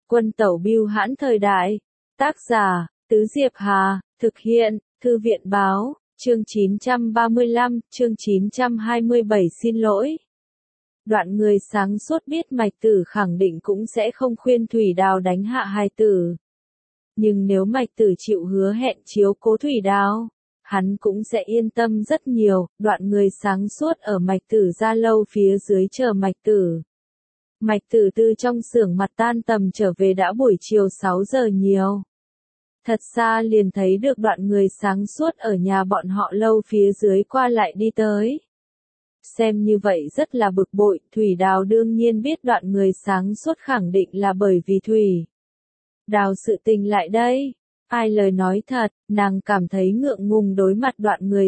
Quân tẩu bưu hãn thời đại. Tác giả, Tứ Diệp Hà, thực hiện, Thư viện báo, chương 935, chương 927 xin lỗi. Đoạn người sáng suốt biết Mạch Tử khẳng định cũng sẽ không khuyên Thủy Đào đánh hạ hài tử. Nhưng nếu Mạch Tử chịu hứa hẹn chiếu cố Thủy Đào, hắn cũng sẽ yên tâm rất nhiều. Đoạn người sáng suốt ở Mạch Tử gia lâu phía dưới chờ Mạch Tử. Mạch Tử từ trong xưởng mặt tan tầm trở về đã buổi chiều 6 giờ nhiều. Thật xa liền thấy được đoạn người sáng suốt ở nhà bọn họ lâu phía dưới qua lại đi tới. Xem như vậy rất là bực bội, Thủy Đào đương nhiên biết đoạn người sáng suốt khẳng định là bởi vì Thủy Đào sự tình lại đây. Ai lời nói thật, nàng cảm thấy ngượng ngùng đối mặt đoạn người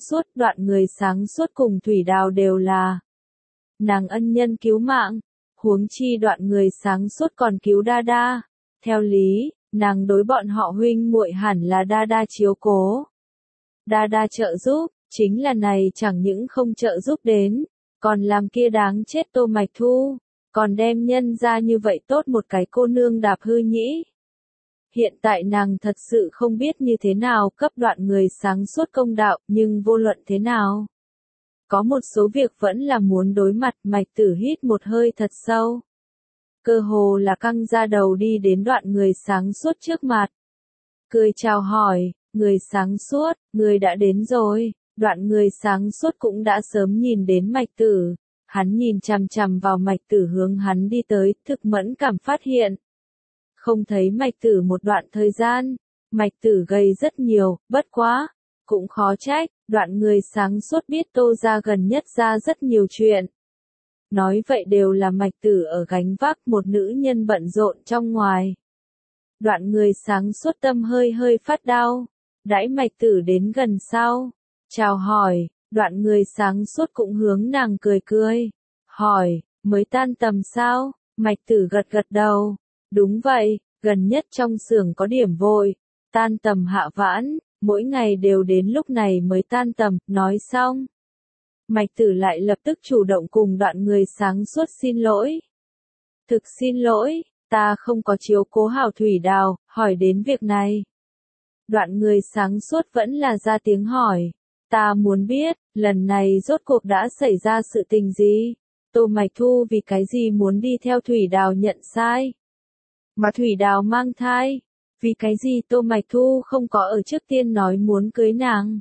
sáng suốt cùng Thủy Đào đều là nàng ân nhân cứu mạng, huống chi đoạn người sáng suốt còn cứu Đa Đa. Theo lý, nàng đối bọn họ huynh muội hẳn là Đa Đa chiếu cố. Đa Đa trợ giúp, chính là này chẳng những không trợ giúp đến, còn làm kia đáng chết Tô Mạch Thu, còn đem nhân ra như vậy tốt một cái cô nương đạp hư nhĩ. Hiện tại nàng thật sự không biết như thế nào cấp đoạn người sáng suốt công đạo, nhưng vô luận thế nào. Có một số việc vẫn là muốn đối mặt. Mạch Tử hít một hơi thật sâu. Cơ hồ là căng ra đầu đi đến đoạn người sáng suốt trước mặt. Cười chào hỏi, người sáng suốt, người đã đến rồi. Đoạn người sáng suốt cũng đã sớm nhìn đến Mạch Tử. Hắn nhìn chằm chằm vào Mạch Tử hướng hắn đi tới, thực mẫn cảm phát hiện. Không thấy Mạch Tử một đoạn thời gian, Mạch Tử gầy rất nhiều, bất quá, cũng khó trách, đoạn người sáng suốt biết Tô gia gần nhất ra rất nhiều chuyện. Nói vậy đều là Mạch Tử ở gánh vác một nữ nhân bận rộn trong ngoài. Đoạn người sáng suốt tâm hơi hơi phát đau, đãi Mạch Tử đến gần sau, chào hỏi, đoạn người sáng suốt cũng hướng nàng cười cười, hỏi, mới tan tầm sao? Mạch Tử gật gật đầu, đúng vậy, gần nhất trong xưởng có điểm vội, tan tầm hạ vãn, mỗi ngày đều đến lúc này mới tan tầm. Nói xong, Mạch Tử lại lập tức chủ động cùng đoạn người sáng suốt xin lỗi. Thực xin lỗi, ta không có chiếu cố hảo Thủy Đào, hỏi đến việc này. Đoạn người sáng suốt vẫn là ra tiếng hỏi, ta muốn biết, lần này rốt cuộc đã xảy ra sự tình gì? Tô Mạch Thu vì cái gì muốn đi theo Thủy Đào nhận sai? Mà Thủy Đào mang thai, vì cái gì Tô Mạch Thu không có ở trước tiên nói muốn cưới nàng?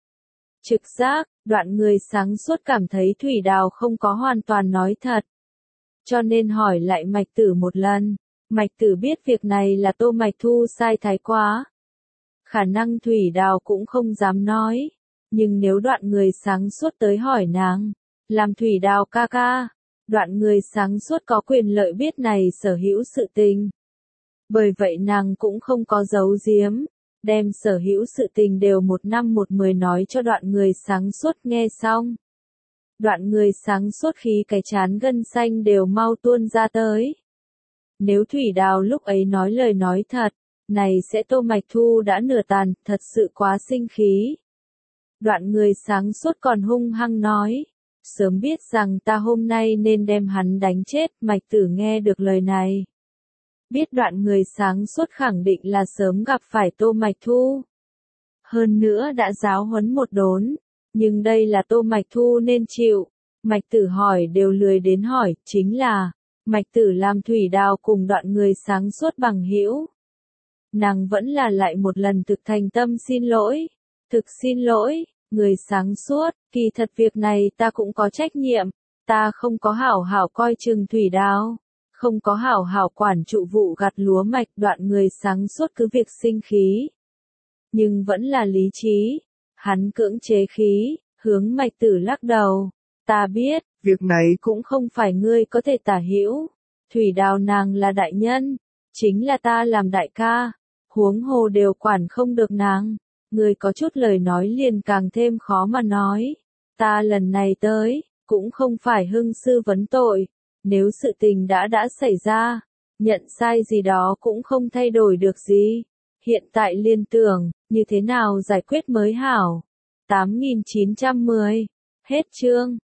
Trực giác, đoạn người sáng suốt cảm thấy Thủy Đào không có hoàn toàn nói thật. Cho nên hỏi lại Mạch Tử một lần. Mạch Tử biết việc này là Tô Mạch Thu sai thái quá. Khả năng Thủy Đào cũng không dám nói. Nhưng nếu đoạn người sáng suốt tới hỏi nàng, làm Thủy Đào ca ca, đoạn người sáng suốt có quyền lợi biết này sở hữu sự tình. Bởi vậy nàng cũng không có giấu giếm, đem sở hữu sự tình đều một năm một mười nói cho đoạn người sáng suốt nghe xong. Đoạn người sáng suốt khí cái chán gân xanh đều mau tuôn ra tới. Nếu Thủy Đào lúc ấy nói lời nói thật, này sẽ Tô Mạch Thu đã nửa tàn, thật sự quá sinh khí. Đoạn người sáng suốt còn hung hăng nói, sớm biết rằng ta hôm nay nên đem hắn đánh chết. Mạch Tử nghe được lời này, biết đoạn người sáng suốt khẳng định là sớm gặp phải Tô Mạch Thu. Hơn nữa đã giáo huấn một đốn, nhưng đây là Tô Mạch Thu nên chịu. Mạch Tử hỏi đều lười đến hỏi, chính là, Mạch Tử làm Thủy Đào cùng đoạn người sáng suốt bằng hữu. Nàng vẫn là lại một lần thực thành tâm xin lỗi. Thực xin lỗi, người sáng suốt, kỳ thật việc này ta cũng có trách nhiệm, ta không có hảo hảo coi chừng Thủy Đào, không có hảo hảo quản trụ vụ gặt lúa mạch. Đoạn người sáng suốt cứ việc sinh khí, nhưng vẫn là lý trí, hắn cưỡng chế khí, hướng Mạch Tử lắc đầu, ta biết, việc này cũng không phải ngươi có thể tả hữu, Thủy Đào nàng là đại nhân, chính là ta làm đại ca, huống hồ đều quản không được nàng. Người có chút lời nói liền càng thêm khó mà nói. Ta lần này tới, cũng không phải hưng sư vấn tội. Nếu sự tình đã xảy ra, nhận sai gì đó cũng không thay đổi được gì. Hiện tại liên tưởng, như thế nào giải quyết mới hảo. 8910. Hết chương.